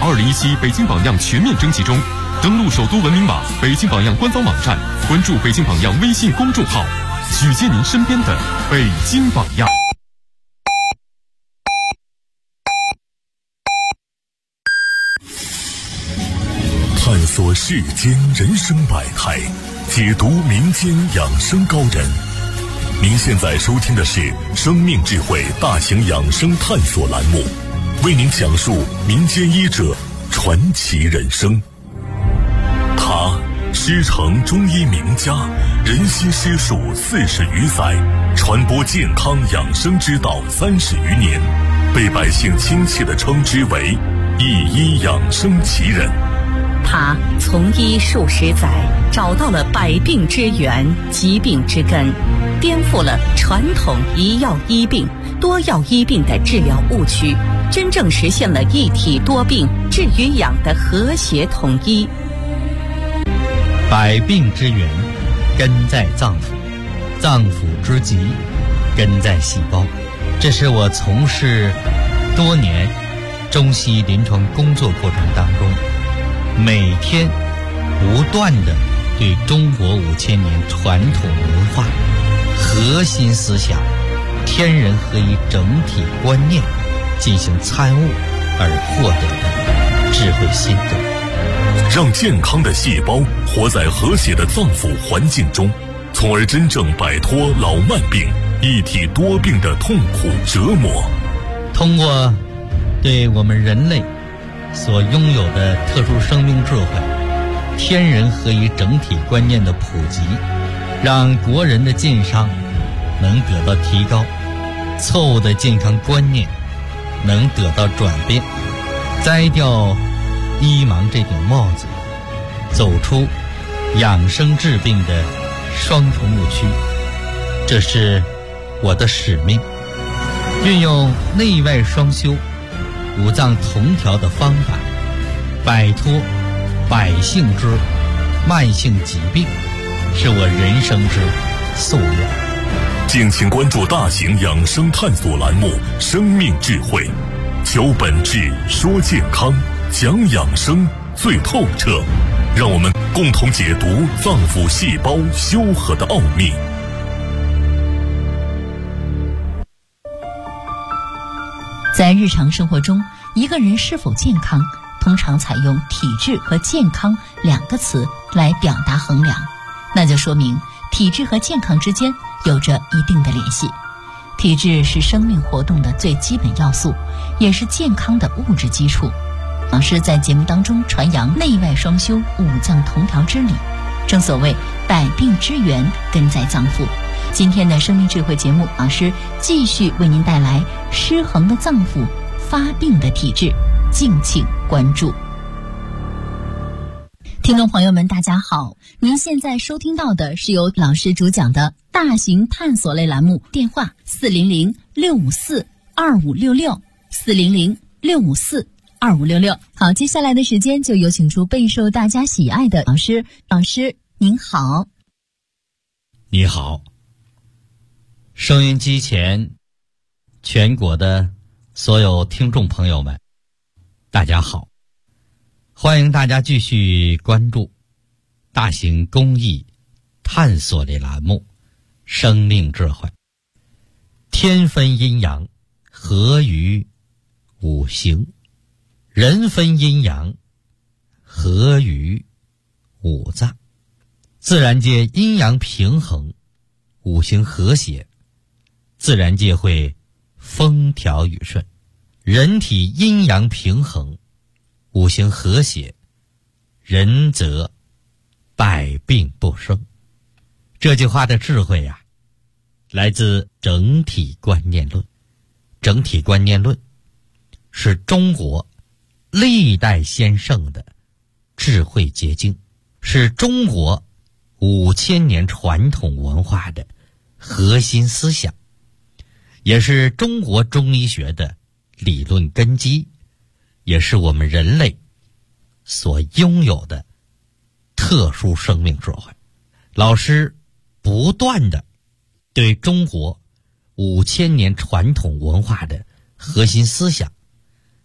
2017北京榜样全面征集中，登录首都文明网、北京榜样官方网站，关注北京榜样微信公众号，举荐您身边的北京榜样。 探索世间人生百态，解读民间养生高人。您现在收听的是生命智慧大型养生探索栏目，为您讲述民间医者传奇人生。他师承中医名家，人心师术40余载，传播健康养生之道30余年，被百姓亲切地称之为一医养生奇人。 他从医数十载，找到了百病之源、疾病之根，颠覆了传统一药医病、多药医病的治疗误区，真正实现了一体多病治与养的和谐统一。 百病之源根在脏腑，脏腑之疾根在细胞。这是我从事多年中西医临床工作过程当中，每天不断地对中国5000年传统文化核心思想天人合一整体观念进行参悟而获得的智慧心得， 让健康的细胞活在和谐的脏腑环境中，从而真正摆脱老慢病、一体多病的痛苦折磨。 通过对我们人类所拥有的特殊生命智慧、天人合一整体观念的普及，让国人的健康能得到提高，错误的健康观念能得到转变，摘掉医盲这顶帽子，走出养生治病的双重误区。这是我的使命，运用内外双修、五脏同调的方法，摆脱百姓之慢性疾病，是我人生之夙愿。 敬请关注大型养生探索栏目《生命智慧》，求本质，说健康，讲养生最透彻，让我们共同解读脏腑细胞修和的奥秘。 在日常生活中，一个人是否健康，通常采用体质和健康2个词来表达衡量，那就说明体质和健康之间有着一定的联系。体质是生命活动的最基本要素，也是健康的物质基础。老师在节目当中传扬内外双修、五脏同调之理，正所谓百病之源根在脏腑。今天的生命智慧节目，老师继续为您带来失衡的脏腑、发病的体质，敬请关注。听众朋友们大家好，您现在收听到的是由老师主讲的大型探索类栏目，电话400-654-2566 400-654-2566。好，接下来的时间就有请出备受大家喜爱的老师。老师您好。 你好，收音机前全国的所有听众朋友们大家好，欢迎大家继续关注大型公益探索类栏目生命智慧。天分阴阳，合于五行；人分阴阳，合于五脏。自然界阴阳平衡，五行和谐，自然界会风调雨顺。人体阴阳平衡，五行和谐，人则百病不生。这句话的智慧呀，来自整体观念论。整体观念论是中国历代先圣的智慧结晶，是中国5000年传统文化的核心思想，也是中国中医学的理论根基，也是我们人类所拥有的特殊生命智慧。老师不断的对中国5000年传统文化的核心思想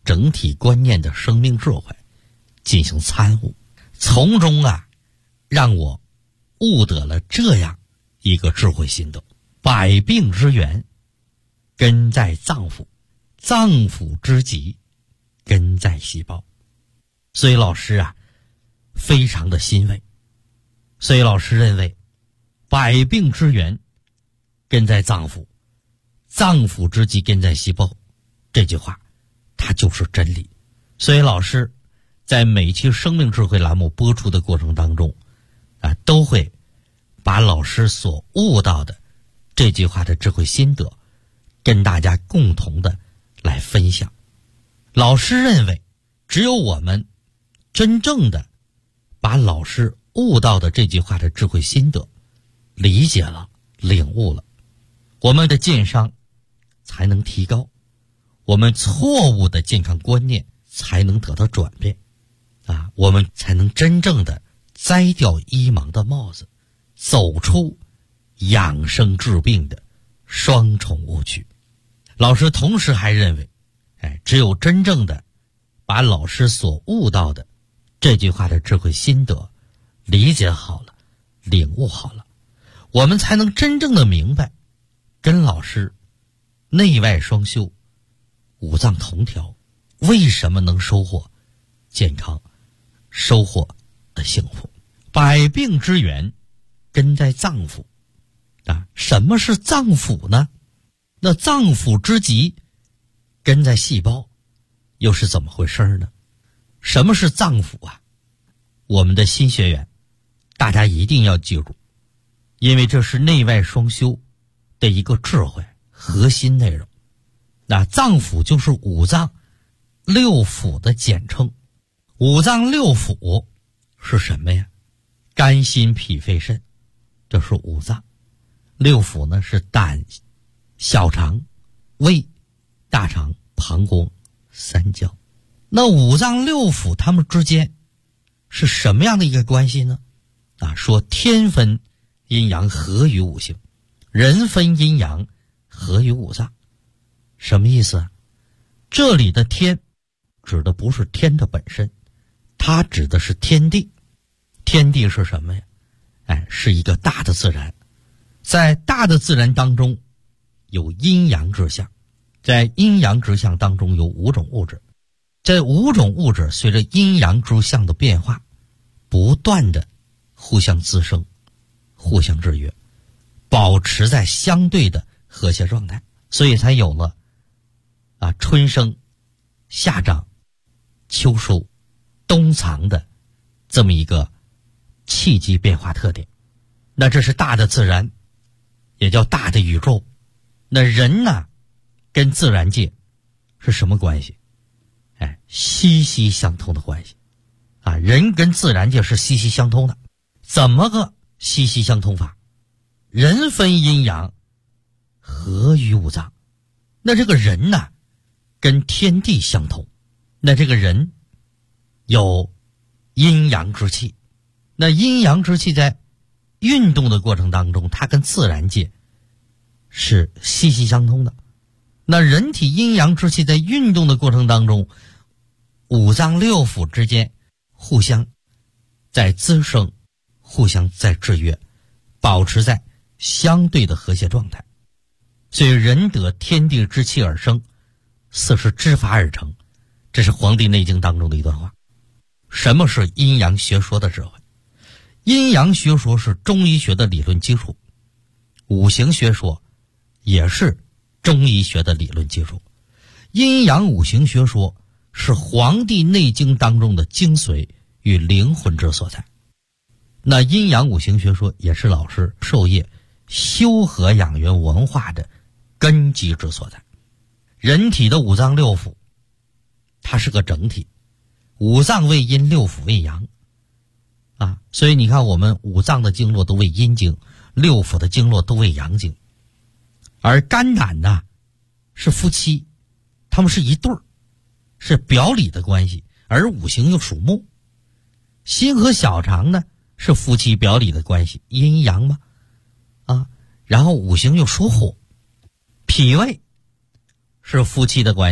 整体观念的生命智慧进行参悟，从中让我悟得了这样一个智慧心得：百病之源根在脏腑，脏腑之疾根在细胞。所以老师非常的欣慰。所以老师认为百病之源根在脏腑，脏腑之疾根在细胞，这句话它就是真理。所以老师在每期生命智慧栏目播出的过程当中都会把老师所悟到的这句话的智慧心得跟大家共同的来分享。老师认为只有我们真正的把老师悟到的这句话的智慧心得理解了、领悟了，我们的健商才能提高，我们错误的健康观念才能得到转变我们才能真正的摘掉医盲的帽子，走出养生治病的双重误区。老师同时还认为只有真正的把老师所悟到的这句话的智慧心得理解好了、领悟好了，我们才能真正的明白跟老师内外双修、五脏同调为什么能收获健康、收获的幸福。百病之源根在脏腑什么是脏腑呢？那脏腑之疾根在细胞，又是怎么回事呢？什么是脏腑我们的新学员大家一定要记住，因为这是内外双修的一个智慧核心内容。脏腑就是五脏六腑的简称。五脏六腑是什么呀？肝心脾肺肾，这是五脏。六腑呢是胆、小肠、胃、大肠、膀胱、三焦。那五脏六腑它们之间是什么样的一个关系呢？说天分阴阳合于五行，人分阴阳合于五脏。什么意思这里的天指的不是天的本身，它指的是天地。天地是什么呀？是一个大的自然。在大的自然当中有阴阳之象，在阴阳之象当中有五种物质，这五种物质随着阴阳之象的变化不断的互相滋生、互相制约，保持在相对的和谐状态，所以才有了春生、夏长、秋收、冬藏的这么一个气机变化特点。那这是大的自然，也叫大的宇宙。那人跟自然界是什么关系？息息相通的关系人跟自然界是息息相通的。怎么个息息相通法？人分阴阳合于五脏。那这个人跟天地相通，那这个人有阴阳之气，那阴阳之气在运动的过程当中，它跟自然界是息息相通的。那人体阴阳之气在运动的过程当中，五脏六腑之间互相在滋生，互相在制约，保持在相对的和谐状态。所以人得天地之气而生，四时之法而成，这是《黄帝内经》当中的一段话。什么是阴阳学说的智慧？阴阳学说是中医学的理论基础，五行学说也是中医学的理论基础。阴阳五行学说是《黄帝内经》当中的精髓与灵魂之所在。那阴阳五行学说也是老师授业修和养元文化的根基之所在。人体的五脏六腑它是个整体，五脏为阴，六腑为阳所以你看我们五脏的经络都为阴经，六腑的经络都为阳经。而肝胆是夫妻，他们是一对儿，是表里的关系，而五行又属木。心和小肠呢是夫妻表里的关系，阴阳嘛然后五行又属火。脾胃是夫妻的关系，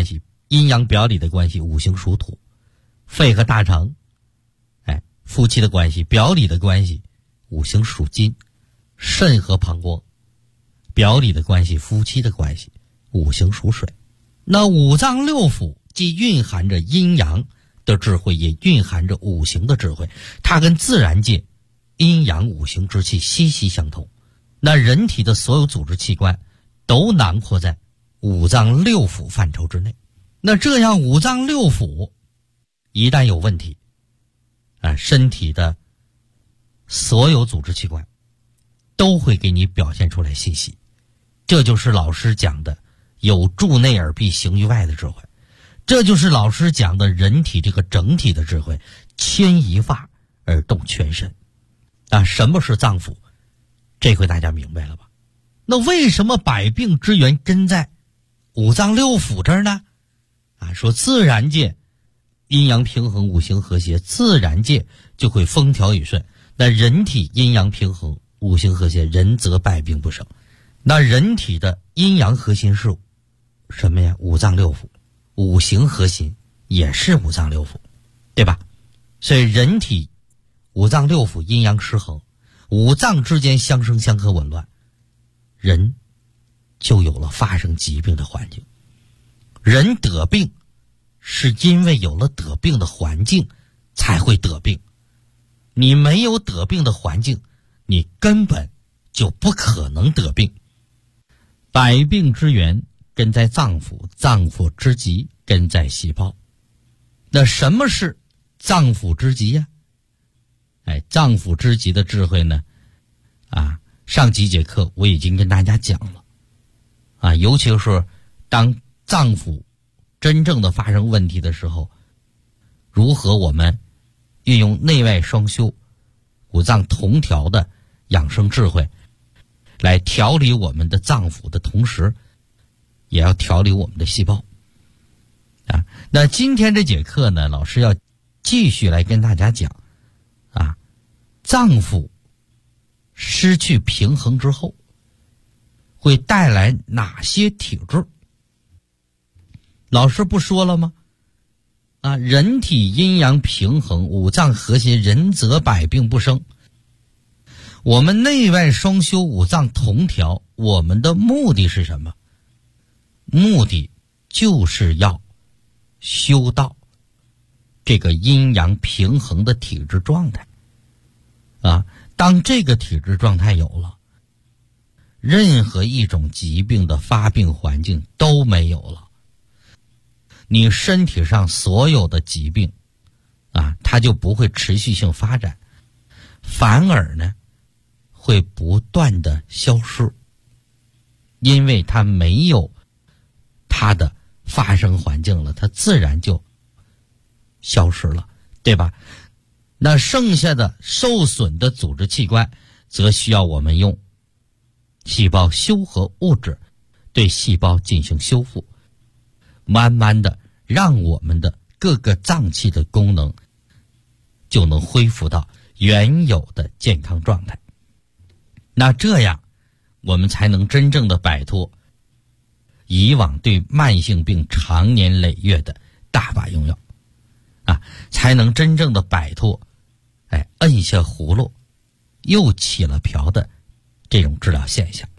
阴阳表里的关系，五行属土，肺和大肠，夫妻的关系，表里的关系，五行属金，肾和膀胱，表里的关系，夫妻的关系，五行属水。那五脏六腑既蕴含着阴阳的智慧，也蕴含着五行的智慧，它跟自然界阴阳五行之气息息相通。那人体的所有组织器官都囊括在五脏六腑范畴之内。那这样五脏六腑一旦有问题，身体的所有组织器官都会给你表现出来信息。这就是老师讲的有助内而必行于外的智慧，这就是老师讲的人体这个整体的智慧，牵一发而动全身。什么是脏腑？这回大家明白了吧？那为什么百病之源真在五脏六腑这儿呢？说自然界阴阳平衡，五行和谐，自然界就会风调雨顺。那人体阴阳平衡，五行和谐，人则百病不生。那人体的阴阳核心是什么呀？五脏六腑，五行核心也是五脏六腑，对吧？所以人体五脏六腑阴阳失衡，五脏之间相生相克紊乱，人就有了发生疾病的环境。人得病是因为有了得病的环境才会得病，你没有得病的环境，你根本就不可能得病。百病之源根在脏腑，脏腑之极根在细胞。那什么是脏腑之极呀？脏腑之极的智慧呢？上几节课我已经跟大家讲了。尤其是当脏腑真正的发生问题的时候，如何我们运用内外双修、五脏同调的养生智慧来调理我们的脏腑的同时，也要调理我们的细胞。那今天这节课呢，老师要继续来跟大家讲脏腑失去平衡之后会带来哪些体质。老师不说了吗？人体阴阳平衡，五脏和谐，人则百病不生。我们内外双修，五脏同调，我们的目的是什么？目的就是要修到这个阴阳平衡的体质状态。当这个体质状态有了，任何一种疾病的发病环境都没有了。你身体上所有的疾病它就不会持续性发展，反而呢会不断的消失，因为它没有它的发生环境了，它自然就消失了，对吧？那剩下的受损的组织器官则需要我们用细胞修合物质对细胞进行修复，慢慢的让我们的各个脏器的功能就能恢复到原有的健康状态。那这样我们才能真正的摆脱以往对慢性病长年累月的大把用药才能真正的摆脱摁下葫芦又起了瓢的这种治疗现象。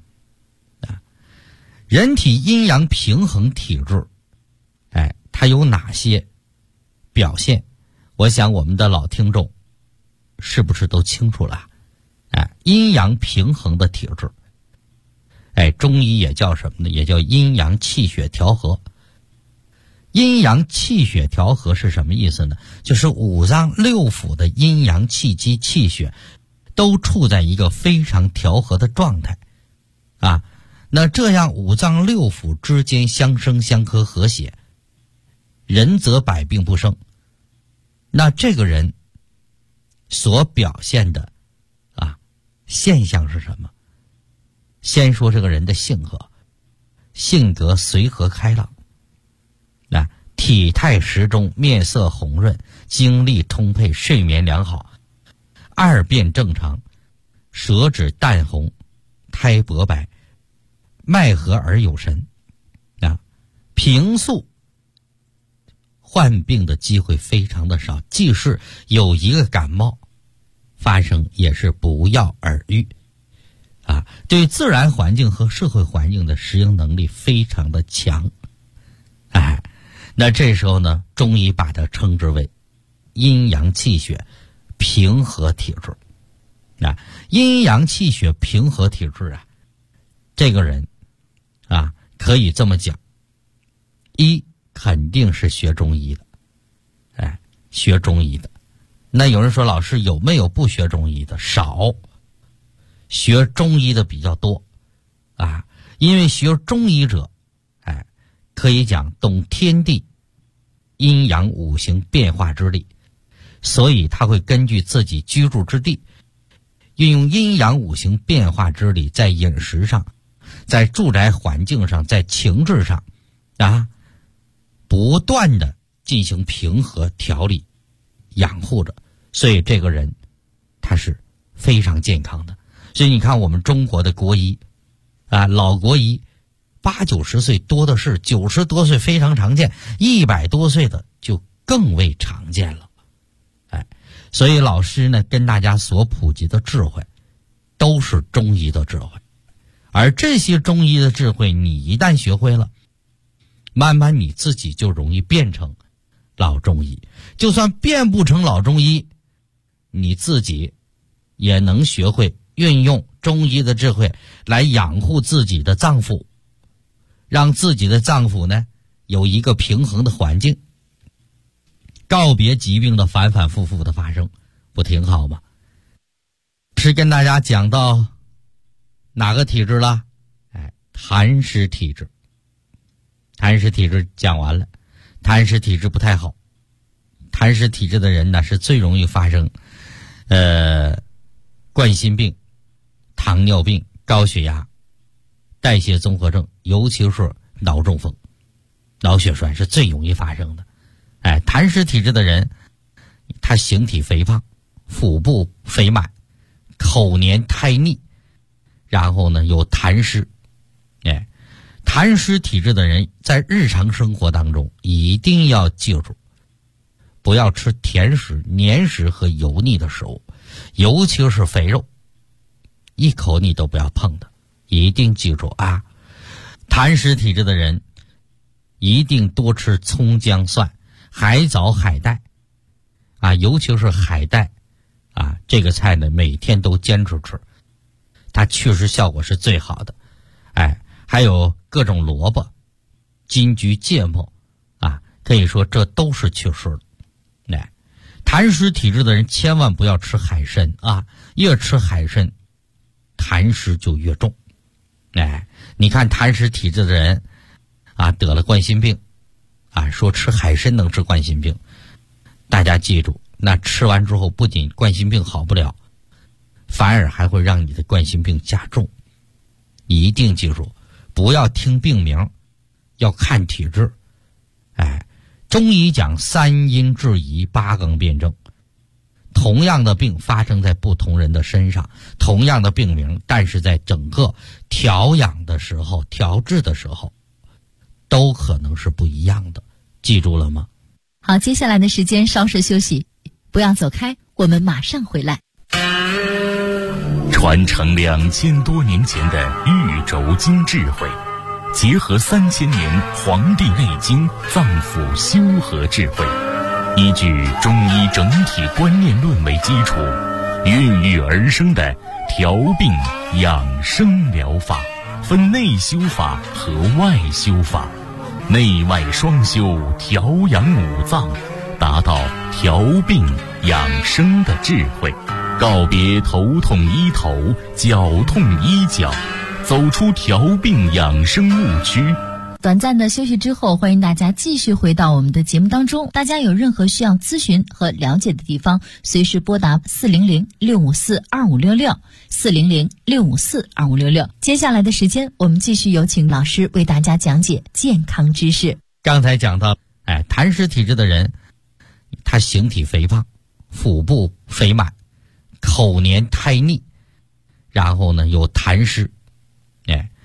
人体阴阳平衡体质它有哪些表现？我想我们的老听众是不是都清楚了？阴阳平衡的体质，中医也叫什么呢？也叫阴阳气血调和。阴阳气血调和是什么意思呢？就是五脏六腑的阴阳气机气血都处在一个非常调和的状态那这样五脏六腑之间相生相克和谐，人则百病不生。那这个人所表现的现象是什么？先说这个人的性格随和开朗，体态适中，面色红润，精力充沛，睡眠良好，二便正常，舌质淡红，苔薄白，脉和而有神。平素患病的机会非常的少，即使有一个感冒发生，也是不药而愈啊。对自然环境和社会环境的适应能力非常的强。那这时候呢，中医把它称之为阴阳气血平和体质。阴阳气血平和体质啊，这个人啊，可以这么讲，一肯定是学中医的，学中医的。那有人说，老师有没有不学中医的？少，学中医的比较多啊。因为学中医者，可以讲懂天地阴阳五行变化之理，所以他会根据自己居住之地，运用阴阳五行变化之理，在饮食上，在住宅环境上，在情志上不断的进行平和调理养护着，所以这个人他是非常健康的。所以你看我们中国的国医老国医80、90岁多的是，90多岁非常常见，100多岁的就更为常见了。所以老师呢跟大家所普及的智慧都是中医的智慧，而这些中医的智慧你一旦学会了，慢慢你自己就容易变成老中医。就算变不成老中医，你自己也能学会运用中医的智慧来养护自己的脏腑，让自己的脏腑呢有一个平衡的环境，告别疾病的反反复复的发生，不挺好吗？是跟大家讲到哪个体质了？痰湿体质。痰湿体质讲完了，痰湿体质不太好。痰湿体质的人呢，是最容易发生冠心病、糖尿病、高血压、代谢综合症，尤其是脑中风、脑血栓是最容易发生的。痰湿体质的人，他形体肥胖，腹部肥满，口黏苔腻，然后呢有痰湿。痰湿体质的人在日常生活当中一定要记住，不要吃甜食、黏食和油腻的食物，尤其是肥肉，一口你都不要碰的，一定记住啊！痰湿体质的人一定多吃葱姜蒜、海藻、海带尤其是海带这个菜呢每天都坚持吃，它确实效果是最好的。还有各种萝卜、金桔、芥末可以说这都是祛湿的。痰湿体质的人千万不要吃海参越吃海参痰湿就越重。你看痰湿体质的人得了冠心病说吃海参能治冠心病，大家记住，那吃完之后不仅冠心病好不了，反而还会让你的冠心病加重。一定记住，不要听病名，要看体质。中医讲3阴治宜8纲辩证，同样的病发生在不同人的身上，同样的病名，但是在整个调养的时候、调治的时候都可能是不一样的，记住了吗？ 好，接下来的时间稍事休息，不要走开，我们马上回来。 传承2000多年前的玉轴经智慧，结合3000年《黄帝内经》脏腑修和智慧，依据中医整体观念论为基础，孕育而生的调病养生疗法，分内修法和外修法，内外双修，调养五脏，达到调病养生的智慧，告别头痛医头，脚痛医脚，走出调病养生误区。 短暂的休息之后，欢迎大家继续回到我们的节目当中。大家有任何需要咨询和了解的地方，随时拨打400-654-2566 400-654-2566。接下来的时间，我们继续有请老师为大家讲解健康知识。 刚才讲到痰湿体质的人，他形体肥胖，腹部肥满，口黏苔腻，然后呢有痰湿。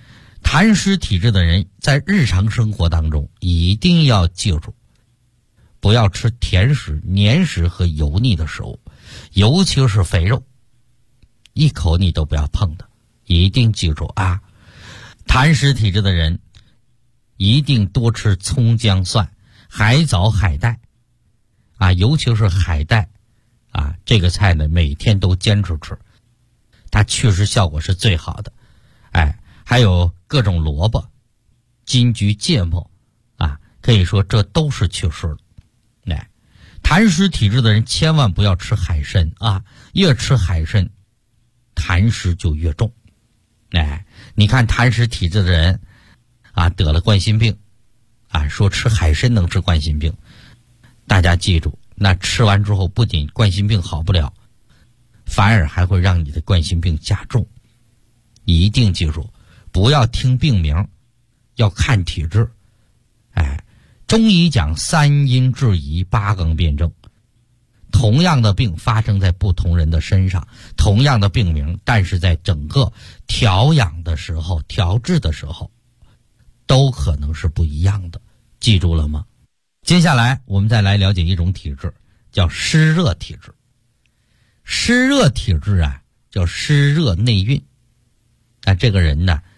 痰湿体质的人在日常生活当中一定要记住， 不要吃甜食、黏食和油腻的食物，尤其是肥肉，一口你都不要碰的。一定记住啊，痰湿体质的人一定多吃葱姜蒜、海藻、海带啊，尤其是海带啊，这个菜呢每天都坚持吃，它祛湿效果是最好的。还有各种萝卜、金桔、芥末啊，可以说这都是祛湿的。痰湿体质的人千万不要吃海参啊，越吃海参痰湿就越重。你看痰湿体质的人啊，得了冠心病啊，说吃海参能治冠心病，大家记住，那吃完之后不仅冠心病好不了，反而还会让你的冠心病加重。一定记住，不要听病名，要看体质。中医讲三阴治宜，八纲辩证。同样的病发生在不同人的身上，同样的病名，但是在整个调养的时候、调治的时候，都可能是不一样的。记住了吗？接下来我们再来了解一种体质，叫湿热体质。湿热体质啊，叫湿热内蕴。这个人呢，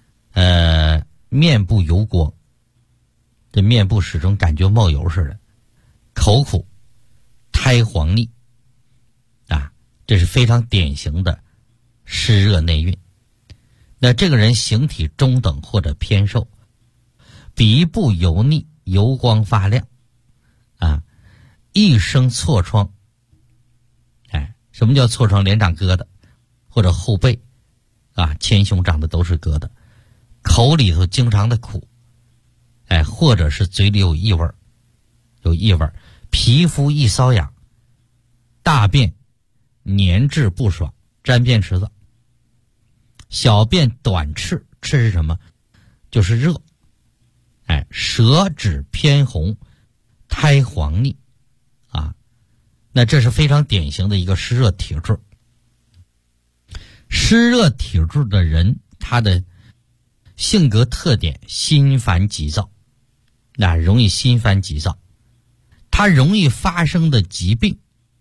面部油光。这面部始终感觉冒油似的，口苦，苔黄腻啊，这是非常典型的湿热内蕴。那这个人形体中等或者偏瘦，鼻部油腻，油光发亮啊，一生痤疮。什么叫痤疮？脸长疙瘩，或者后背啊，前胸长的都是疙瘩，口里头经常的苦。或者是嘴里有异味，皮肤易瘙痒，大便黏滞不爽，沾便池子，小便短赤，赤是什么？就是热。舌质偏红，苔黄腻啊，那这是非常典型的一个湿热体质。湿热体质的人，他的性格特点心烦急躁，容易心烦急躁。他容易发生的疾病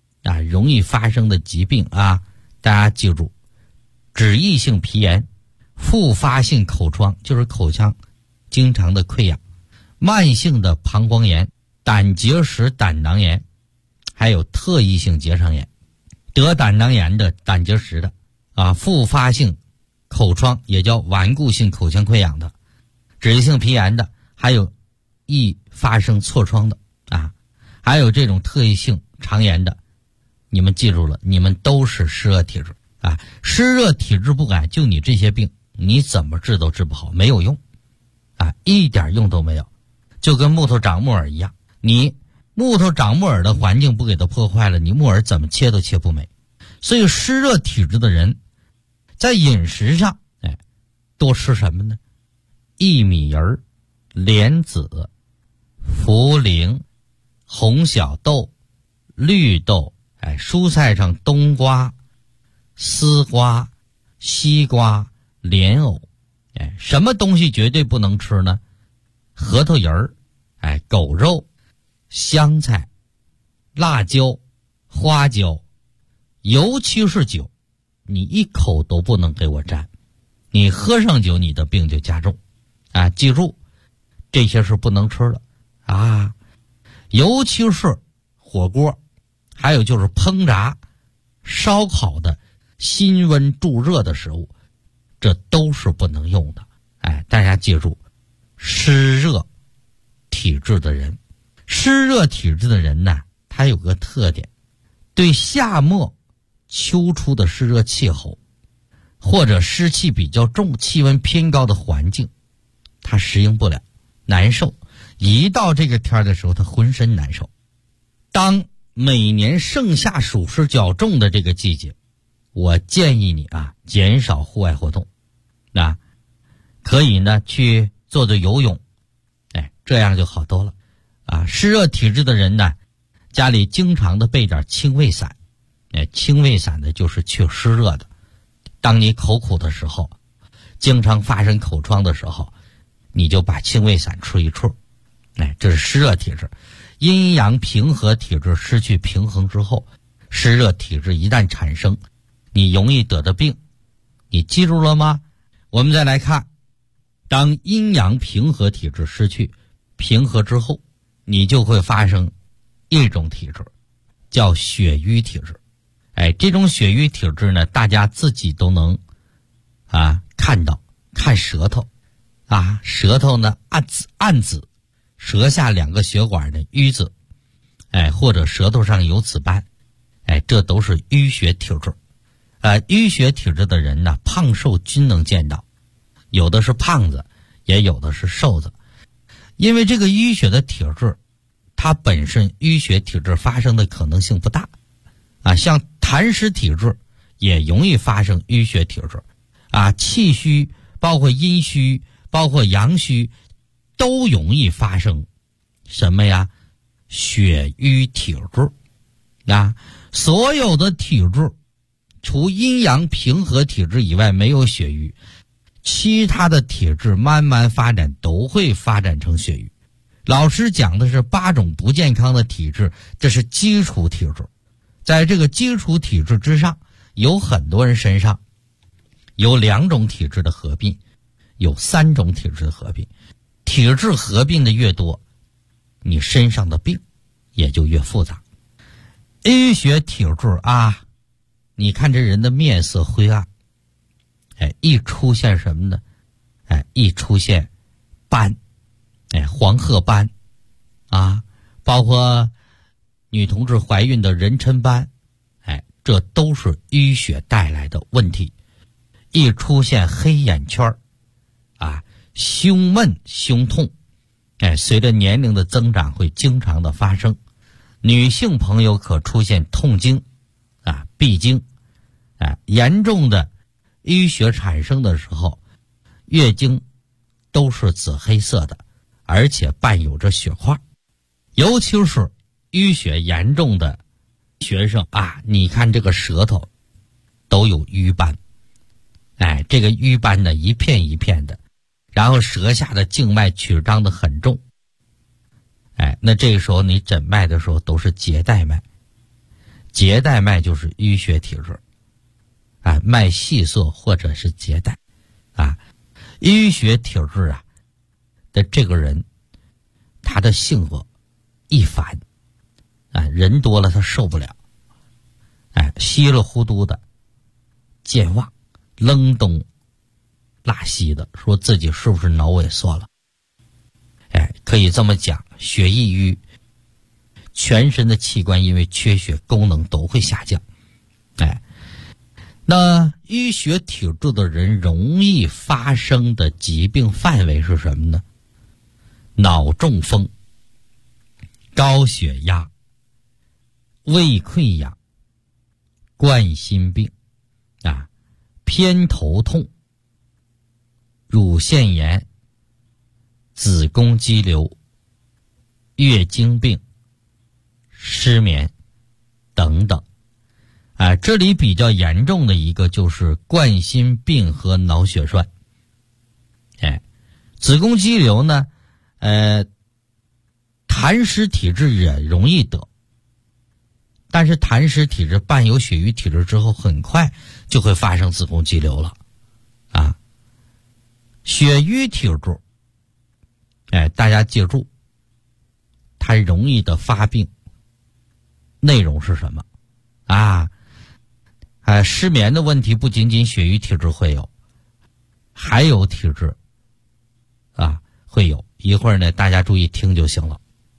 啊，大家记住，脂溢性皮炎、复发性口疮，就是口腔经常的溃疡，慢性的膀胱炎、胆结石、胆囊炎，还有特异性结肠炎。得胆囊炎的、胆结石的啊，复发性口疮也叫顽固性口腔溃疡的，脂溢性皮炎的，还有易发生痤疮的啊，还有这种特异性肠炎的，你们记住了，你们都是湿热体质啊。湿热体质不改，就你这些病，你怎么治都治不好，没有用啊，一点用都没有。就跟木头长木耳一样，你木头长木耳的环境不给它破坏了，你木耳怎么切都切不美。所以湿热体质的人在饮食上多吃什么呢？薏米仁、莲子、茯苓、红小豆、绿豆，蔬菜上冬瓜、丝瓜、西瓜、莲藕，什么东西绝对不能吃呢？核桃仁儿，狗肉、香菜、辣椒、花椒，尤其是酒，你一口都不能给我沾，你喝上酒，你的病就加重啊！记住，这些是不能吃的啊，尤其是火锅，还有就是烹炸、烧烤的辛温助热的食物，这都是不能用的。大家记住，湿热体质的人呢，他有个特点，对夏末秋初的湿热气候或者湿气比较重、气温偏高的环境，他适应不了，难受。一到这个天的时候，他浑身难受。当每年盛夏暑湿较重的这个季节，我建议你减少户外活动，可以呢去做做游泳，这样就好多了湿热体质的人呢，家里经常的备点清胃散，清胃散呢就是去湿热的。当你口苦的时候，经常发生口疮的时候，你就把清胃散吃一吃，这是湿热体质。 阴阳平和体质失去平衡之后，湿热体质一旦产生，你容易得的病，你记住了吗？我们再来看，当阴阳平和体质失去平和之后，你就会发生一种体质，叫血瘀体质。这种血瘀体质呢，大家自己都能看到，看舌头舌头呢暗紫，舌下2个血管的瘀紫，或者舌头上有紫斑，这都是淤血体质。淤血体质的人呢，胖瘦均能见到，有的是胖子，也有的是瘦子。因为这个淤血的体质，它本身淤血体质发生的可能性不大像痰湿体质也容易发生淤血体质气虚，包括阴虚，包括阳虚，都容易发生什么呀？血瘀体质所有的体质除阴阳平和体质以外没有血瘀，其他的体质慢慢发展都会发展成血瘀。老师讲的是8种不健康的体质，这是基础体质。在这个基础体质之上，有很多人身上有2种体质的合并，有3种体质的合并。体质合并的越多，你身上的病也就越复杂。淤血体质你看这人的面色灰暗，一出现什么呢？一出现斑，黄褐斑包括女同志怀孕的妊娠斑，这都是淤血带来的问题。一出现黑眼圈胸闷胸痛，随着年龄的增长会经常的发生。女性朋友可出现痛经闭经，严重的淤血产生的时候，月经都是紫黑色的，而且伴有着血块。尤其是淤血严重的学生你看这个舌头都有瘀斑，这个瘀斑呢一片一片的，然后舌下的静脉曲张的很重，那这个时候你诊脉的时候都是结带脉，结带脉就是淤血体质脉细涩或者是结带淤血体质的这个人，他的性格易烦人多了他受不了，稀里糊涂的，健忘，扔东拉西的，说自己是不是脑萎缩了？可以这么讲，血易瘀，全身的器官因为缺血功能都会下降。那淤血体质的人容易发生的疾病范围是什么呢？脑中风、高血压、胃溃疡、冠心病偏头痛、乳腺炎、子宫肌瘤、月经病、失眠等等这里比较严重的一个就是冠心病和脑血栓。子宫肌瘤呢痰湿体质也容易得，但是痰湿体质伴有血瘀体质之后，很快就会发生子宫肌瘤了血瘀体质大家记住，它容易的发病内容是什么失眠的问题不仅仅血瘀体质会有，还有体质会有，一会儿呢大家注意听就行了。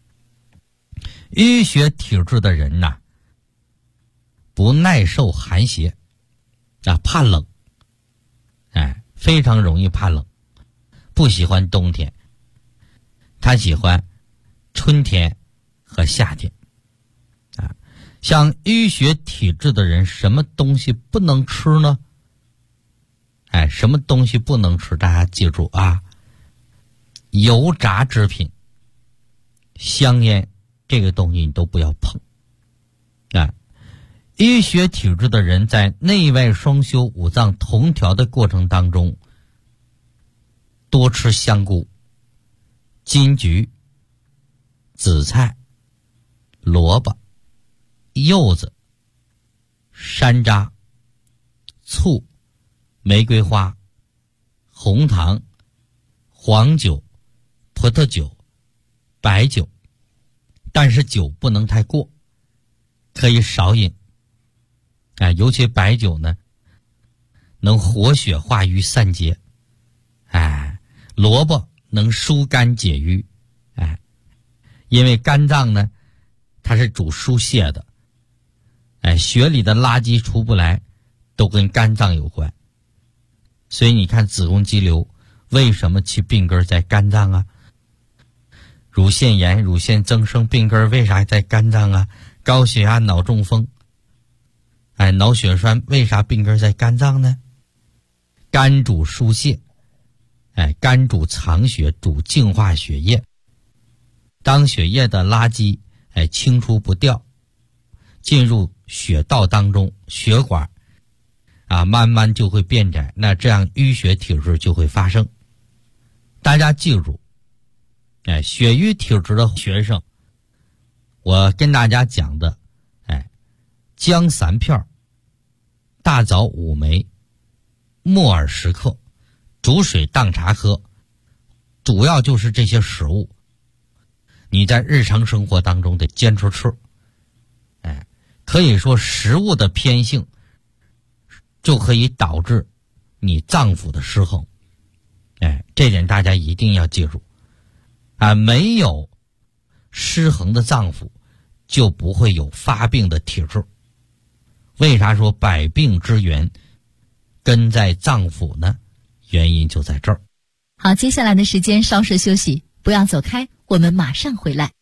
淤血体质的人不耐受寒邪怕冷非常容易怕冷，不喜欢冬天，他喜欢春天和夏天像淤血体质的人，什么东西不能吃呢？什么东西不能吃？大家记住油炸制品、香烟这个东西你都不要碰淤血体质的人在内外双修、五脏同调的过程当中，多吃香菇、金桔、紫菜、 萝卜、柚子、山楂、醋、玫瑰花、红糖、黄酒、葡萄酒、白酒，但是酒不能太过，可以少饮。尤其白酒呢，能活血化瘀散结。萝卜能疏肝解郁。因为肝脏呢，它是主疏泄的。血里的垃圾出不来，都跟肝脏有关。所以你看子宫肌瘤为什么其病根在肝脏啊？乳腺炎、乳腺增生病根为啥在肝脏啊？高血压、脑中风、脑血栓为啥病根在肝脏呢？肝主疏泄，肝主藏血，主净化血液。当血液的垃圾清除不掉，进入血道当中，血管慢慢就会变窄，那这样淤血体质就会发生。大家记住，血瘀体质的学生，我跟大家讲的，姜3片，大枣5枚，木耳10克，煮水当茶喝，主要就是这些食物，你在日常生活当中得坚持吃。可以说食物的偏性就可以导致你脏腑的失衡。这点大家一定要记住。没有失衡的脏腑，就不会有发病的体质。为啥说百病之源根在脏腑呢？原因就在这儿。 好，接下来的时间稍事休息，不要走开，我们马上回来。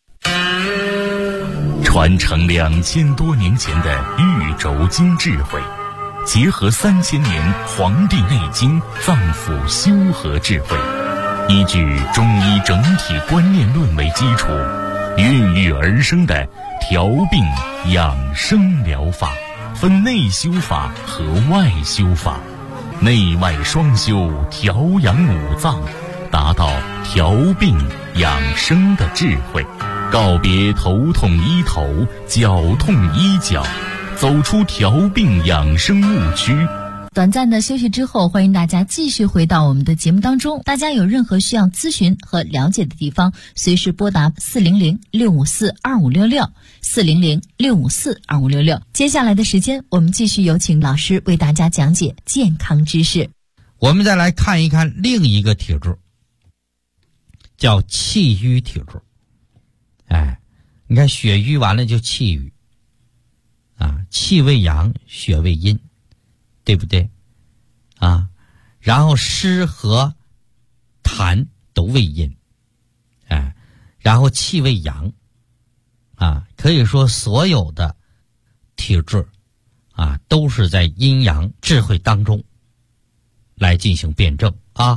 传承2000多年前的玉轴经智慧，结合3000年《黄帝内经》脏腑修和智慧，依据中医整体观念论为基础，孕育而生的调病养生疗法，分内修法和外修法，内外双修，调养五脏，达到调病养生的智慧。告别头痛医头，脚痛医脚，走出调病养生误区。 短暂的休息之后，欢迎大家继续回到我们的节目当中。大家有任何需要咨询和了解的地方，随时拨打400-654-2566 400-654-2566。接下来的时间，我们继续有请老师为大家讲解健康知识。 我们再来看一看另一个体质，叫气瘀体质。你看血瘀完了就气瘀气为阳，血为阴，对不对然后湿和痰都为阴，然后气为阳可以说所有的体质都是在阴阳智慧当中来进行辩证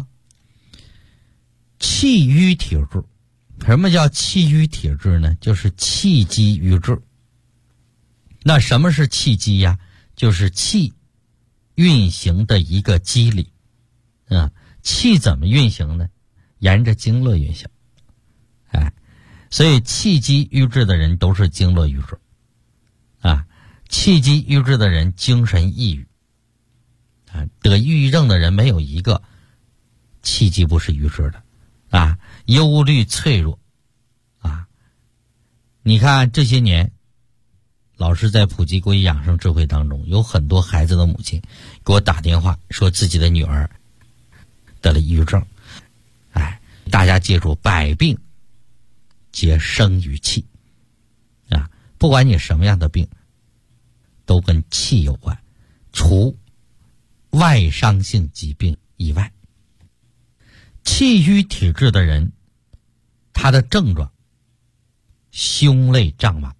气瘀体质。什么叫气瘀体质呢？就是气机瘀滞。那什么是气机呀？就是气运行的一个机理气怎么运行呢？沿着经络运行所以气机瘀滞的人都是经络瘀滞气机瘀滞的人精神抑郁得抑郁症的人没有一个气机不是瘀滞的忧虑脆弱你看这些年老师在普及国医养生智慧当中，有很多孩子的母亲给我打电话说自己的女儿得了抑郁症大家记住，百病皆生于气不管你什么样的病都跟气有关，除外伤性疾病以外。气瘀体质的人，他的症状胸肋胀满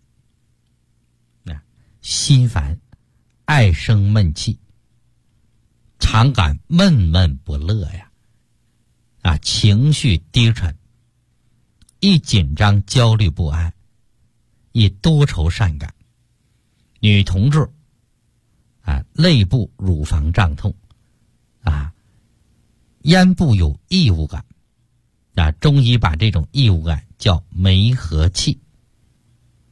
心烦，爱生闷气，常感闷闷不乐情绪低沉，易紧张焦虑不安，易多愁善感。女同志肋部乳房胀痛咽部有异物感中医把这种异物感叫梅核气。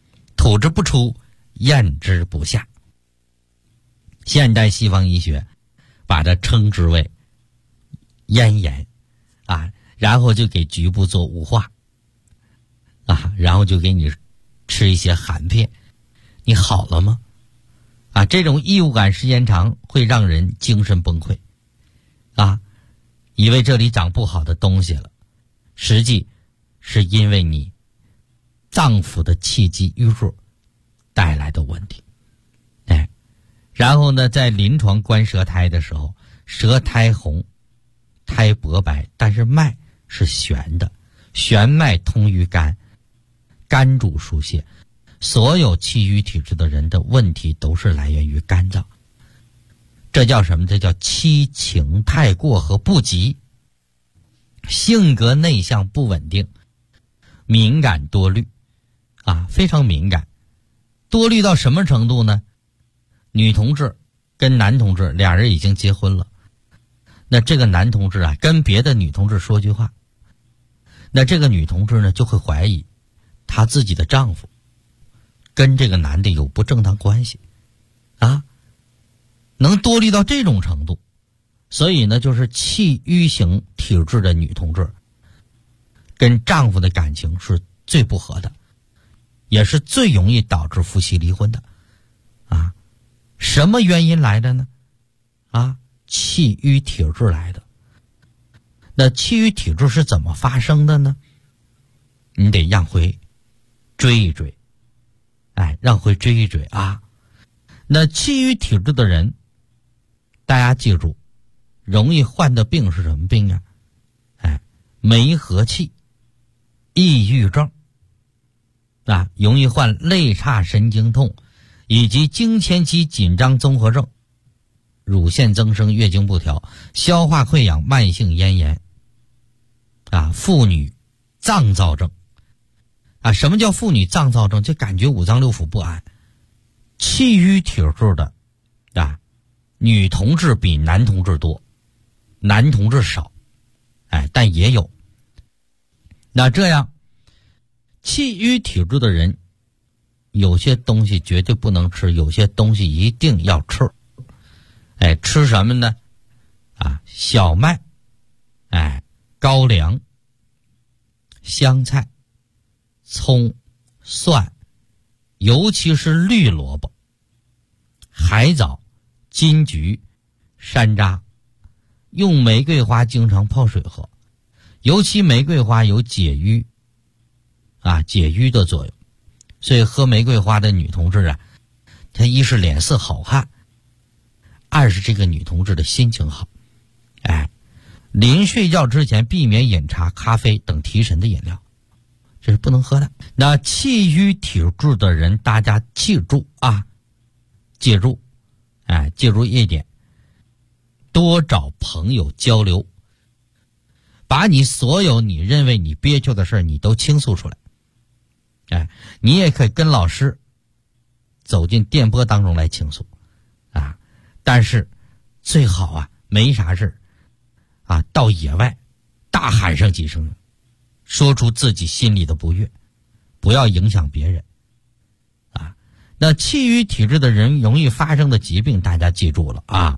吐之不出，咽之不下。现代西方医学把它称之为咽炎啊，然后就给局部做雾化啊，然后就给你吃一些含片，你好了吗？啊，这种异物感时间长会让人精神崩溃啊，以为这里长不好的东西了，实际是因为你脏腑的气机淤弱带来的问题。哎，然后呢，在临床观舌苔的时候，舌苔红，苔薄白，但是脉是悬的，悬脉通于肝，肝主疏泄。所有气郁体质的人的问题都是来源于肝脏，这叫什么？这叫七情太过和不及，性格内向不稳定，敏感多虑啊，非常敏感。多虑到什么程度呢？女同志跟男同志俩人已经结婚了，那这个男同志啊跟别的女同志说句话，那这个女同志呢就会怀疑她自己的丈夫跟这个男的有不正当关系啊，能多虑到这种程度。所以呢，就是气郁型体质的女同志跟丈夫的感情是最不合的，也是最容易导致夫妻离婚的啊。什么原因来的呢？啊，气郁体质来的。那气郁体质是怎么发生的呢？你得让回追一追，哎，让回追一追啊。那气郁体质的人，大家记住，容易患的病是什么病啊？哎，梅核气、抑郁症啊，容易患肋叉神经痛以及经前期紧张综合症、乳腺增生、月经不调、消化溃疡、慢性咽炎啊，妇女脏躁症啊。什么叫妇女脏躁症？就感觉五脏六腑不安。气郁体质的啊，女同志比男同志多，男同志少，哎，但也有。那这样气郁体质的人，有些东西绝对不能吃，有些东西一定要吃。哎，吃什么呢？啊，小麦，哎，高粱、香菜、葱、蒜，尤其是绿萝卜、海藻、金桔、山楂，用玫瑰花经常泡水喝，尤其玫瑰花有解郁啊，解郁的作用。所以喝玫瑰花的女同志啊，她一是脸色好看，二是这个女同志的心情好。哎，临睡觉之前避免饮茶、咖啡等提神的饮料，这是不能喝的。那气郁体质的人，大家记住啊，记住，哎，记住一点，多找朋友交流，把你所有你认为你憋屈的事你都倾诉出来。哎，你也可以跟老师走进电波当中来倾诉啊，但是最好啊没啥事啊，到野外大喊上几声，说出自己心里的不悦，不要影响别人啊。那气郁体质的人容易发生的疾病，大家记住了啊，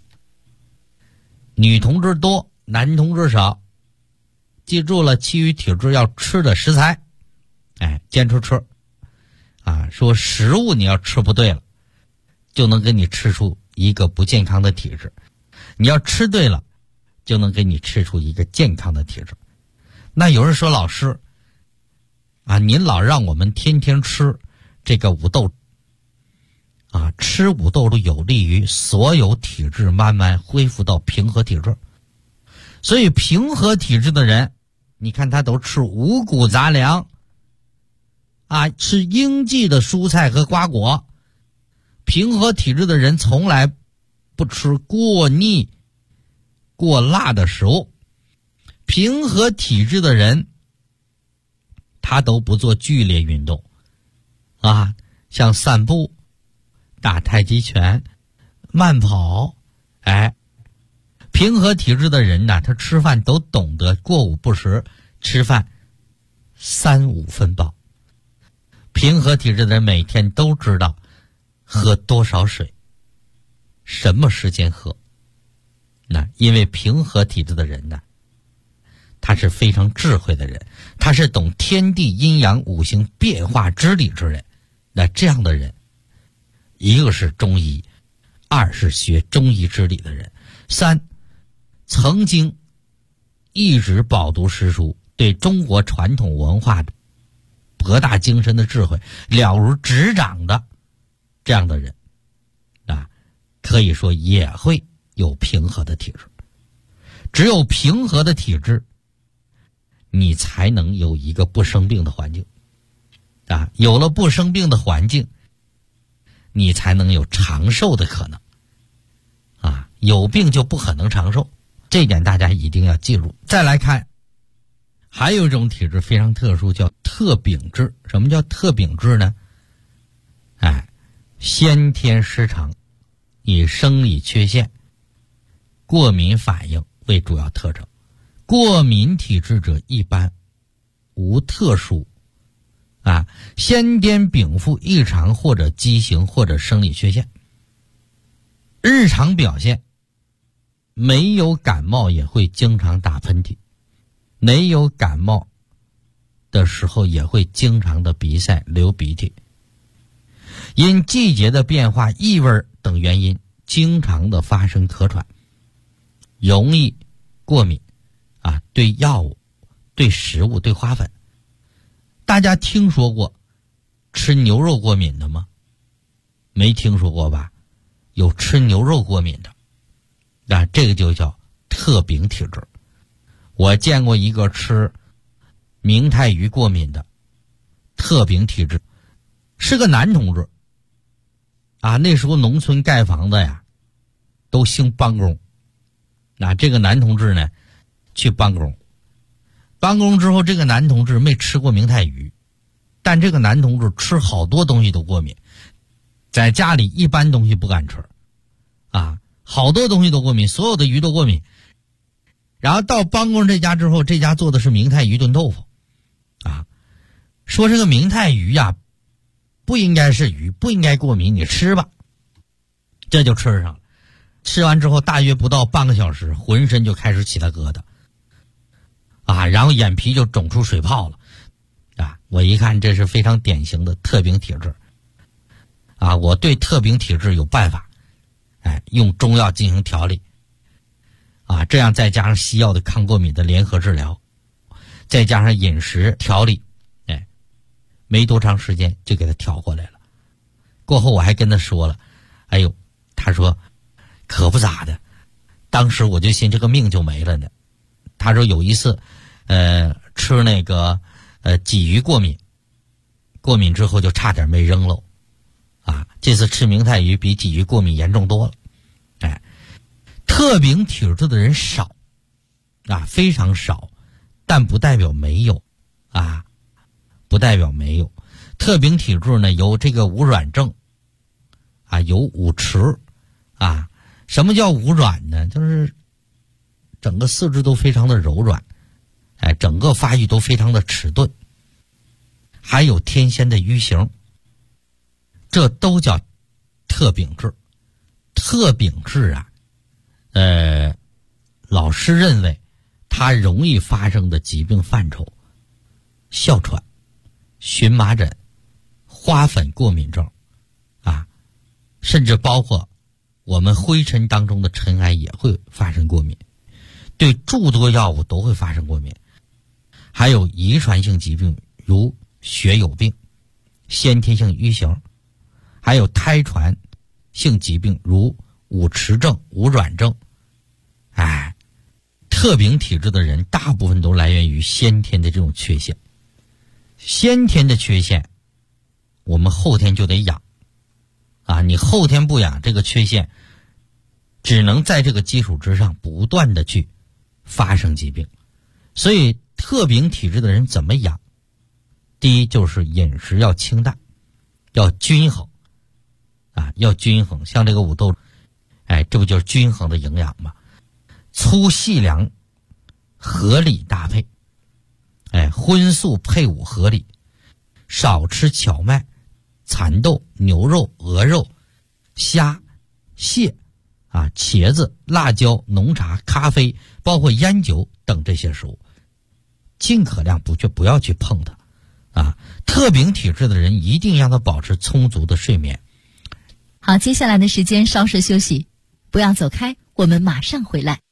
女同志多，男同志少。记住了，气郁体质要吃的食材，哎，坚持吃啊。说食物你要吃不对了，就能给你吃出一个不健康的体质，你要吃对了，就能给你吃出一个健康的体质。那有人说，老师啊，您老让我们天天吃这个五豆啊，吃五豆都有利于所有体质慢慢恢复到平和体质。所以平和体质的人，你看他都吃五谷杂粮啊，吃应季的蔬菜和瓜果。平和体质的人从来不吃过腻过辣的食物。平和体质的人他都不做剧烈运动啊，像散步、打太极拳、慢跑。哎，平和体质的人呢，他吃饭都懂得过午不食，吃饭3-5分饱。 平和体质的人每天都知道喝多少水，什么时间喝。那因为平和体质的人呢，他是非常智慧的人，他是懂天地阴阳五行变化之理之人。那这样的人，一个是中医，二是学中医之理的人，三曾经一直饱读诗书，对中国传统文化的博大精深的智慧了如指掌的这样的人啊，可以说也会有平和的体质。只有平和的体质，你才能有一个不生病的环境啊，有了不生病的环境，你才能有长寿的可能啊，有病就不可能长寿，这一点大家一定要记住。再来看，还有一种体质非常特殊，叫特禀质。什么叫特禀质呢？先天失常，以生理缺陷、过敏反应为主要特征。过敏体质者一般无特殊先天禀赋异常或者畸形或者生理缺陷。日常表现没有感冒也会经常打喷嚏，没有感冒的时候也会经常的鼻塞流鼻涕，因季节的变化、异味等原因经常的发生咳喘，容易过敏对药物、对食物、对花粉。大家听说过吃牛肉过敏的吗？没听说过吧？有吃牛肉过敏的这个就叫特禀体质。我见过一个吃明太鱼过敏的特禀体质，是个男同志那时候农村盖房子呀都兴帮工，这个男同志呢去帮工之后，这个男同志没吃过明太鱼，但这个男同志吃好多东西都过敏，在家里一般东西不敢吃好多东西都过敏，所有的鱼都过敏。然后到帮工这家之后，这家做的是明太鱼炖豆腐说这个明太鱼不应该是鱼，不应该过敏，你吃吧。这就吃上了。吃完之后大约不到半个小时，浑身就开始起了疙瘩然后眼皮就肿出水泡了我一看这是非常典型的特禀体质我对特禀体质有办法用中药进行调理这样再加上西药的抗过敏的联合治疗，再加上饮食调理没多长时间就给他调过来了。过后我还跟他说了，他说可不咋的，当时我就寻这个命就没了呢。他说有一次吃那个鲫鱼过敏之后就差点没扔了这次吃明太鱼比鲫鱼过敏严重多了特禀体质的人少非常少，但不代表没有不代表没有。特禀体质呢有这个无软症有五迟什么叫无软呢？就是整个四肢都非常的柔软整个发育都非常的迟钝，还有天仙的瘀形，这都叫特禀质。特禀质老师认为它容易发生的疾病范畴：哮喘、荨麻疹、花粉过敏症甚至包括我们灰尘当中的尘埃也会发生过敏，对诸多药物都会发生过敏。还有遗传性疾病，如血友病、先天性瘀形，还有胎传性疾病，如五迟症、无软症。特禀体质的人大部分都来源于先天的这种缺陷。先天的缺陷我们后天就得养你后天不养，这个缺陷只能在这个基础之上不断的去发生疾病。所以特禀体质的人怎么养？第一就是饮食要清淡，要均衡要均衡。像这个五豆这不就是均衡的营养吗？粗细粮合理搭配荤素配伍合理， 少吃荞麦、蚕豆、牛肉、鹅肉、虾、蟹茄子、辣椒、浓茶、咖啡，包括烟酒等这些食物，尽可量不要去碰它特禀体质的人一定让他保持充足的睡眠。 好，接下来的时间稍事休息，不要走开，我们马上回来。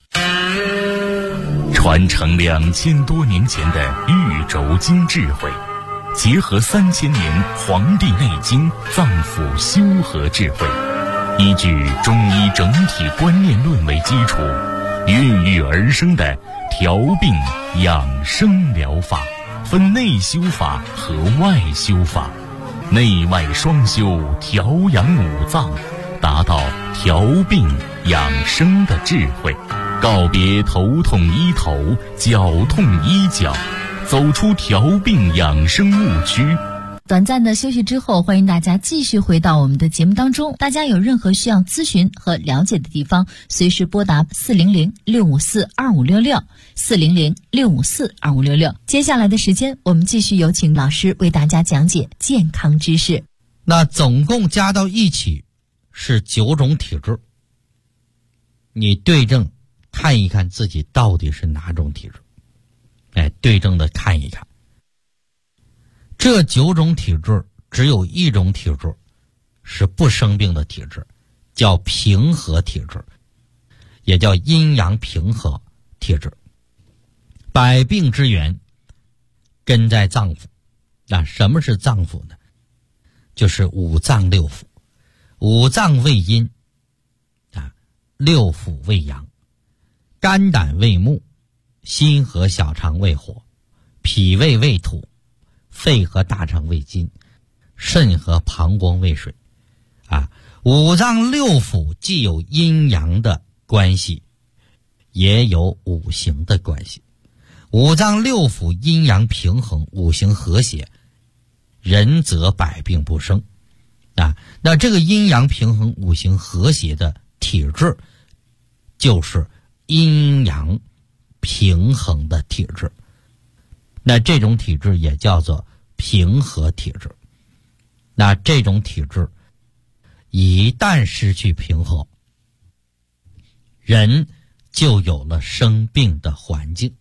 传承2000多年前的玉轴经智慧，结合3000年《黄帝内经》脏腑修和智慧，依据中医整体观念论为基础，孕育而生的调病养生疗法，分内修法和外修法，内外双修，调养五脏，达到调病养生的智慧，告别头痛医头，脚痛医脚，走出调病养生误区。 短暂的休息之后，欢迎大家继续回到我们的节目当中。大家有任何需要咨询和了解的地方，随时拨打400-654-2566 400-654-2566。接下来的时间，我们继续有请老师为大家讲解健康知识。 那总共加到一起是9种体质，你对症看一看自己到底是哪种体质，对症的看一看。这9种体质只有一种体质是不生病的体质，叫平和体质，也叫阴阳平和体质。百病之源根在脏腑。那什么是脏腑呢？就是五脏六腑。五脏为阴六腑为阳，肝胆为木，心和小肠为火，脾胃为土，肺和大肠为金，肾和膀胱为水五脏六腑既有阴阳的关系，也有五行的关系。五脏六腑阴阳平衡，五行和谐，人则百病不生那这个阴阳平衡五行和谐的体质就是阴阳平衡的体质，那这种体质也叫做平和体质。那这种体质一旦失去平和，人就有了生病的环境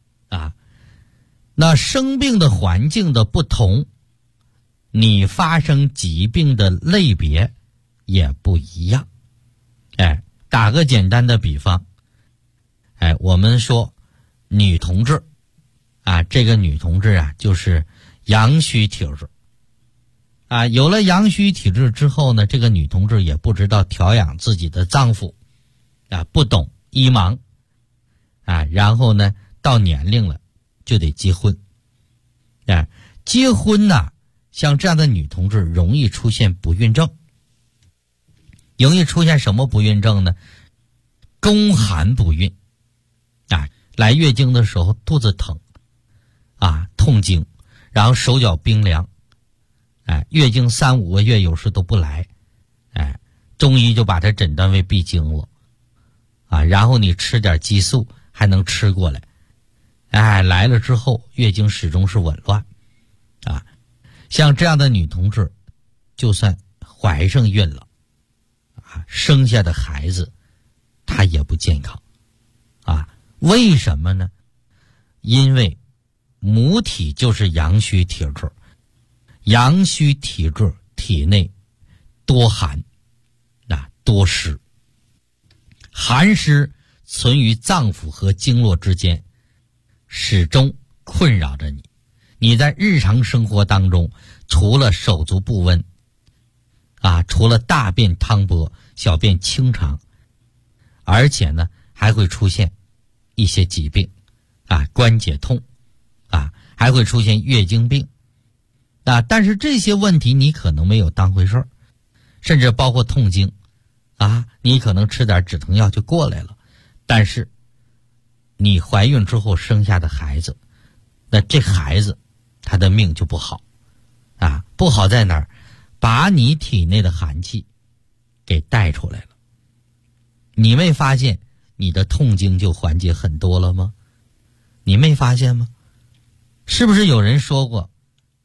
那生病的环境的不同，你发生疾病的类别也不一样。打个简单的比方，我们说女同志这个女同志就是阳虚体质有了阳虚体质之后呢，这个女同志也不知道调养自己的脏腑不懂医盲然后呢到年龄了就得结婚结婚像这样的女同志容易出现不孕症。容易出现什么不孕症呢？宫寒不孕来月经的时候肚子疼痛经，然后手脚冰凉月经3-5个月有时都不来中医就把它诊断为闭经了然后你吃点激素还能吃过来来了之后月经始终是紊乱像这样的女同志就算怀上孕了生下的孩子她也不健康为什么呢？因为母体就是阳虚体质，阳虚体质体内多寒多湿，寒湿存于脏腑和经络之间，始终困扰着你。你在日常生活当中，除了手足不温除了大便汤薄、小便清长，而且呢还会出现一些疾病关节痛还会出现月经病但是这些问题你可能没有当回事儿，甚至包括痛经你可能吃点止疼药就过来了，但是你怀孕之后生下的孩子，那这孩子他的命就不好不好在哪儿？把你体内的寒气给带出来了。你没发现你的痛经就缓解很多了吗？你没发现吗？是不是有人说过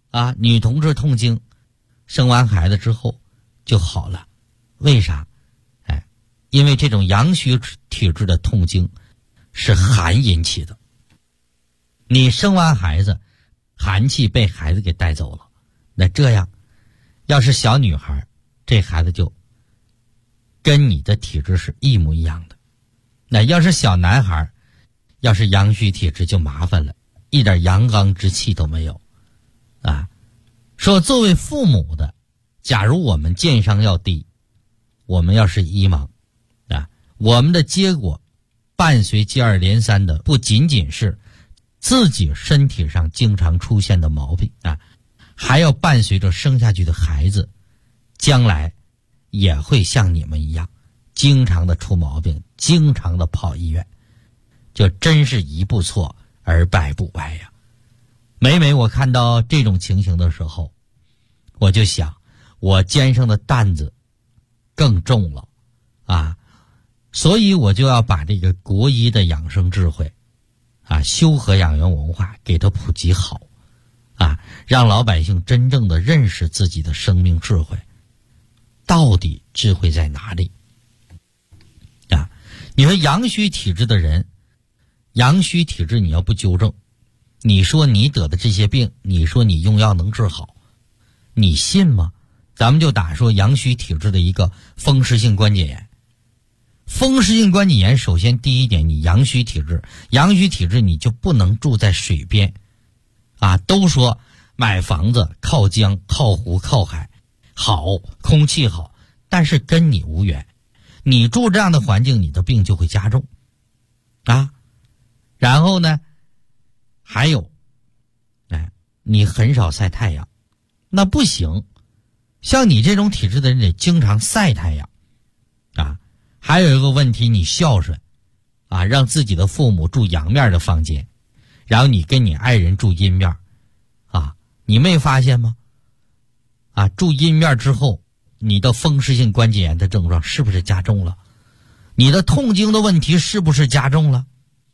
啊，女同志痛经，生完孩子之后就好了，为啥？因为这种阳虚体质的痛经是寒引起的。你生完孩子，寒气被孩子给带走了，那这样，要是小女孩，这孩子就跟你的体质是一模一样的。那要是小男孩，要是阳虚体质就麻烦了，一点阳刚之气都没有啊。说作为父母的，假如我们健商要低，我们要是医盲啊，我们的结果伴随接二连三的不仅仅是自己身体上经常出现的毛病啊，还要伴随着生下去的孩子将来也会像你们一样经常的出毛病，经常的跑医院，就真是一步错而百步歪呀。每每我看到这种情形的时候，我就想我肩上的担子更重了啊，所以我就要把这个国医的养生智慧啊，修和养元文化给它普及好啊，让老百姓真正的认识自己的生命智慧，到底智慧在哪里啊？你说阳虚体质的人，阳虚体质你要不纠正，你说你得的这些病，你说你用药能治好，你信吗？咱们就打说阳虚体质的一个风湿性关节炎。风湿性关节炎首先第一点，你阳虚体质，阳虚体质你就不能住在水边啊。都说买房子靠江靠湖靠海好，空气好，但是跟你无缘，你住这样的环境，你的病就会加重啊。然后呢还有你很少晒太阳，那不行，像你这种体质的人得经常晒太阳啊。还有一个问题，你孝顺啊，让自己的父母住阳面的房间，然后你跟你爱人住阴面啊，你没发现吗？啊，住阴面之后，你的风湿性关节炎的症状是不是加重了？你的痛经的问题是不是加重了？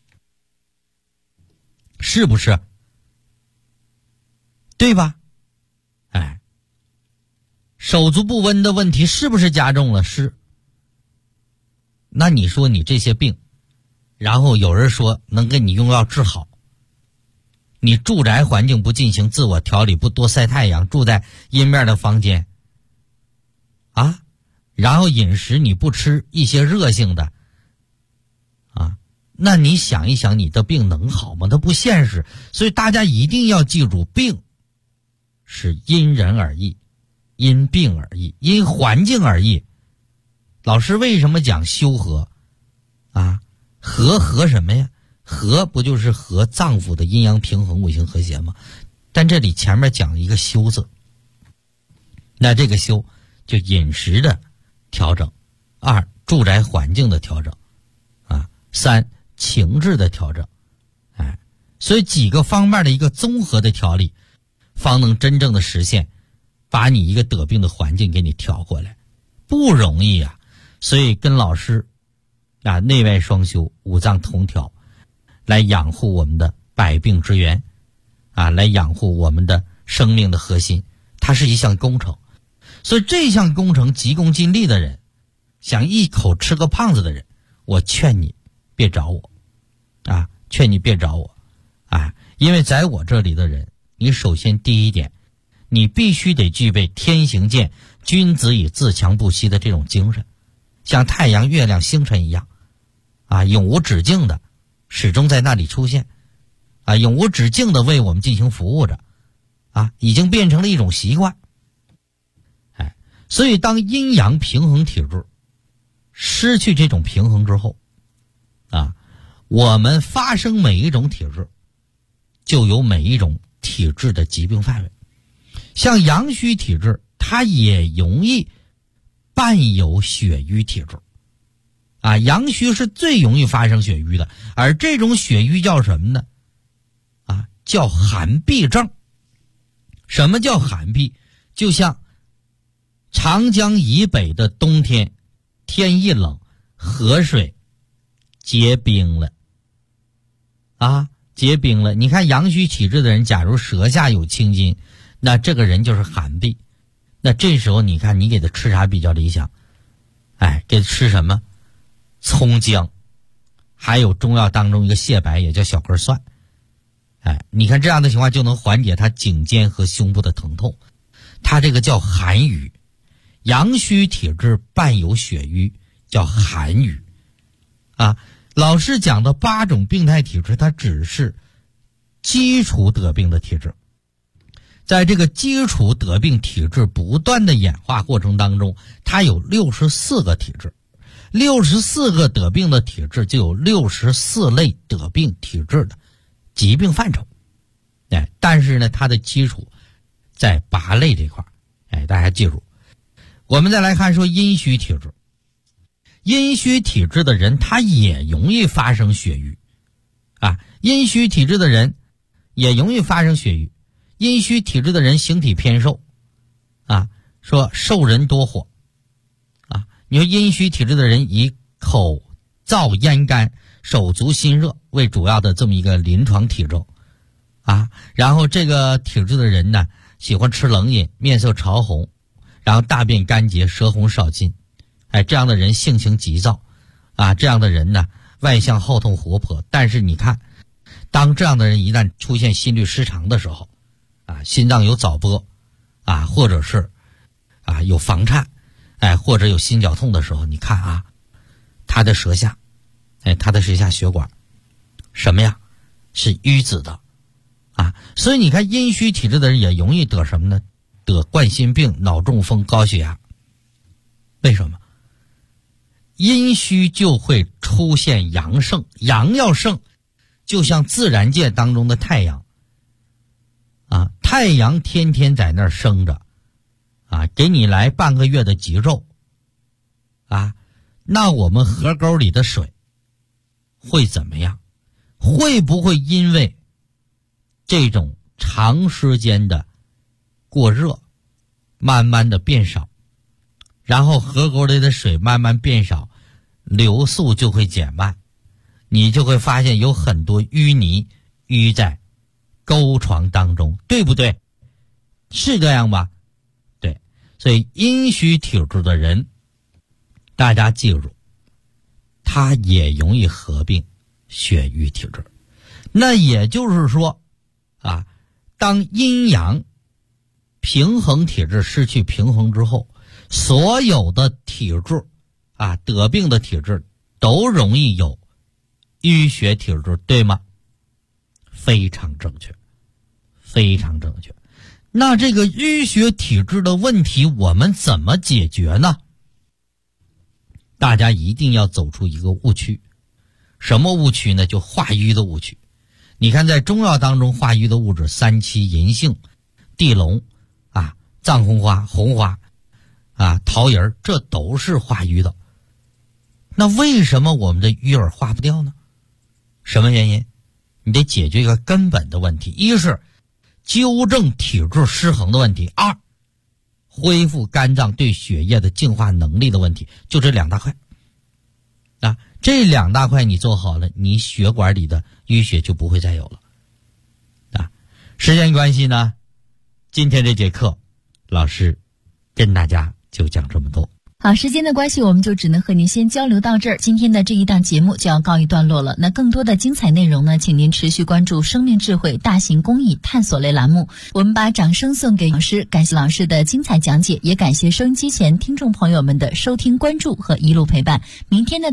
是不是？对吧？手足不温的问题是不是加重了？是。那你说你这些病，然后有人说能给你用药治好，你住宅环境不进行自我调理，不多晒太阳，住在阴面的房间啊，然后饮食你不吃一些热性的啊，那你想一想，你的病能好吗？它不现实。所以大家一定要记住，病是因人而异，因病而异，因环境而异。老师为什么讲修和啊？和什么呀？和不就是和脏腑的阴阳平衡，五行和谐吗？但这里前面讲一个修字，那这个修就饮食的调整，2住宅环境的调整啊，3情志的调整，所以几个方面的一个综合的调理，方能真正的实现把你一个得病的环境给你调过来，不容易啊。所以跟老师啊，内外双修，五脏同调，来养护我们的百病之源啊，来养护我们的生命的核心，它是一项工程。所以这项工程急功近利的人，想一口吃个胖子的人，我劝你别找我啊，劝你别找我啊，因为在我这里的人，你首先第一点，你必须得具备天行健，君子以自强不息的这种精神，像太阳、月亮、星辰一样啊，永无止境的始终在那里出现啊，永无止境的为我们进行服务着啊，已经变成了一种习惯。所以当阴阳平衡体质失去这种平衡之后啊，我们发生每一种体质就有每一种体质的疾病范围。像阳虚体质，它也容易伴有血瘀体质啊，阳虚是最容易发生血瘀的，而这种血瘀叫什么呢？啊，叫寒痹症。什么叫寒痹？就像长江以北的冬天，天一冷，河水结冰了啊，结冰了。你看阳虚体质的人，假如舌下有青筋， 那这个人就是寒痹。那这时候你看你给他吃啥比较理想？给他吃什么？葱姜，还有中药当中一个蟹白，也叫小根蒜。你看这样的情况就能缓解他颈肩和胸部的疼痛。他这个叫寒郁，阳虚体质伴有血瘀，叫寒郁。老师讲的8种病态体质，它只是基础得病的体质。在这个基础得病体质不断的演化过程当中，它有64个体质，64个得病的体质就有64类得病体质的疾病范畴。但是呢，它的基础在8类这块。大家记住。我们再来看说阴虚体质。阴虚体质的人他也容易发生血瘀。阴虚体质的人也容易发生血瘀。阴虚体质的人形体偏瘦。说瘦人多火。你说阴虚体质的人以口燥咽干、手足心热为主要的这么一个临床体征。然后这个体质的人呢，喜欢吃冷饮，面色潮红，然后大便干结，舌红少津。这样的人性情急躁。这样的人呢，外向好动活泼。但是你看，当这样的人一旦出现心律失常的时候，心脏有早搏，或者是有房颤，或者有心绞痛的时候，你看他的舌下，他的舌下血管什么呀？是淤紫的。所以你看阴虚体质的人也容易得什么呢？得冠心病、脑中风、高血压。为什么？阴虚就会出现阳盛，阳要盛，就像自然界当中的太阳。太阳天天在那儿生着，给你来半个月的极昼。那我们河沟里的水会怎么样？会不会因为这种长时间的过热，慢慢的变少，然后河沟里的水慢慢变少，流速就会减慢，你就会发现有很多淤泥淤在沟床当中，对不对？是这样吧？对。所以阴虚体质的人，大家记住，他也容易合并血瘀体质。那也就是说当阴阳平衡体质失去平衡之后，所有的体质得病的体质都容易有淤血体质，对吗？非常正确，非常正确。那这个淤血体质的问题我们怎么解决呢？大家一定要走出一个误区。什么误区呢？就化瘀的误区。你看在中药当中化瘀的物质，三七、银杏、地龙藏红花、红花桃仁，这都是化瘀的。那为什么我们的瘀儿化不掉呢？什么原因？你得解决一个根本的问题，一是纠正体质失衡的问题，二恢复肝脏对血液的净化能力的问题，就这2大块。这2大块你做好了，你血管里的淤血就不会再有了。时间关系呢，今天这节课老师跟大家就讲这么多。 好，时间的关系，我们就只能和您先交流到这儿。今天的这一档节目就要告一段落了。那更多的精彩内容呢，请您持续关注生命智慧大型公益探索类栏目。我们把掌声送给老师，感谢老师的精彩讲解，也感谢收音机前听众朋友们的收听、关注和一路陪伴。明天的